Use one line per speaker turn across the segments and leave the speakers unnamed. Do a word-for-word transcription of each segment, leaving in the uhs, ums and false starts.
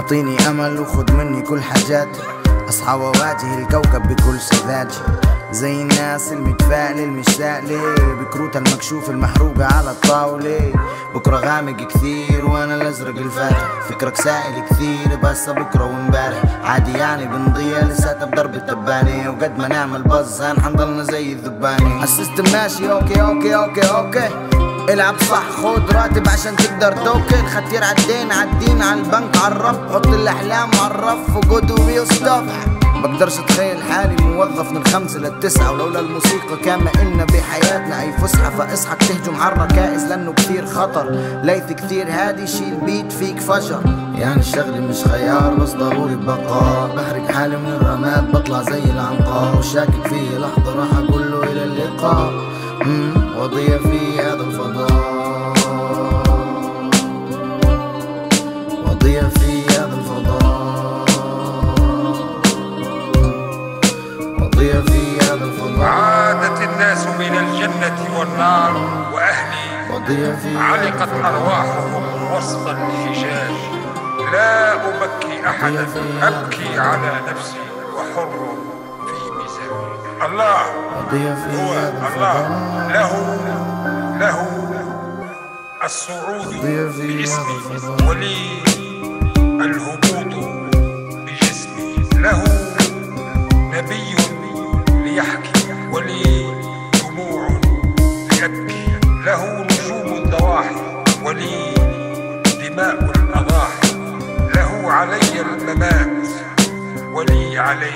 اعطيني امل وخد مني كل حاجاتي، اصحى واواجه الكوكب بكل سذاجة، زي الناس المتفائلة المشتاقلة بكروتها المكشوف المحروقة على الطاولة. بكرة غامق كثير وانا الازرق الفاتح، فكرك سائل كثير بس بكرة وامبارح، عادي يعني بنضيع لساتها بضرب التبانة، وقد ما نعمل بزان حنضلنا زي الذبانة. السيستم ماشي اوكي اوكي اوكي اوكي، العب صح خد راتب عشان تقدر توكل، ختير عالدين عالدين عالبنك عالرف، حط الاحلام عالرف وجود ويل ستوب. بقدرش اتخيل حالي موظف من خمسة للتسعة، ولولا الموسيقى كان ما إلنا بحياتنا أي فسحة، فاصحك تهجم عالركائز لأنه كثير خطر، ليث كثير هادي شيل بيت فيك فجر، يعني الشغل مش خيار بس ضروري بقاء، بحرق حالي من الرماد بطلع زي العنقاء، وشاكك فيه لحظة راح أقول له إلى اللقاء، وضيع في هذا الفضاء، وضيع في هذا الفضاء، وضيع في هذا الفضاء.
عادت الناس من الجنة والنار وأهلي علقت أرواحهم وسط الحجاج، لا أبكي أحدا أبكي على نفسي وحر في ميزاني. الله هو الله، له له الصعود باسمي ولي الهبوط بجسمي، له نبي ليحكي ولي دموع لأبكي، له نجوم الضواحي ولي دماء الأضاحي، له علي الممات ولي علي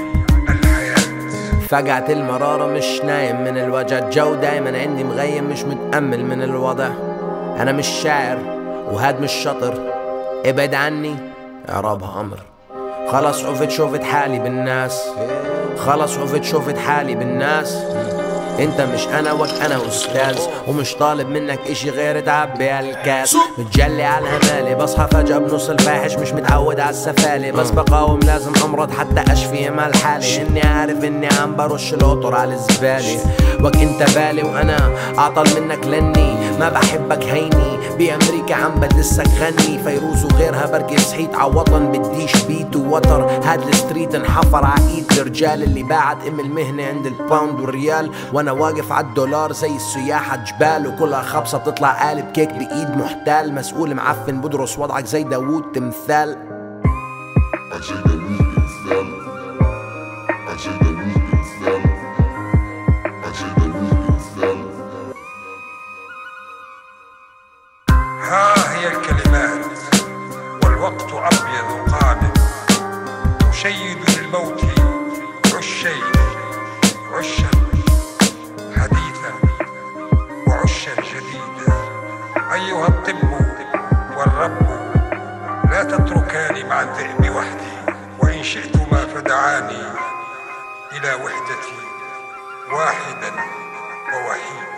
فقعت المرارة مش نايم من الوجع، الجو دايما عندي مغيم مش متأمل من الوضع، أنا مش شاعر وهاد مش شطر، ابعد عني إعرابها أمر، خلص عفت شوفت حالي بالناس، خلص عفت شوفت حالي بالناس، انت مش انا وك انا استاذ، ومش طالب منك اشي غير تعبي هالكاس، متجلي على الهمالي بصحى فجأة بنص الفاحش، مش متعود على السفالي بس بقاوم لازم امرض حتى اشفي مال حالي، اني عارف اني عم برش القطر على الزبالة، وك انت بالي وانا اعطل منك لاني ما بحبك هيني، بامريكا عم بدسك غني، فيروز وغيرها بركي صحيت عوطن بديش بيت ووتر، هاد الستريت انحفر عايد الرجال اللي باعت ام المهنة عند الباوند والريال، وانا واقف عالدولار زي السياحة جبال، وكلها خبصة بتطلع قالب كيك بإيد محتال، مسؤول معفن بدرس وضعك زي داوود تمثال.
ها هي الكلمات والوقت أبيض قادم، تشيد للموت عشين عشا حديثا وعشا جديدا، أيها الطب والرب لا تتركاني مع الذئب وحدي، وإن شئتما فدعاني إلى وحدتي واحدا ووحيدا.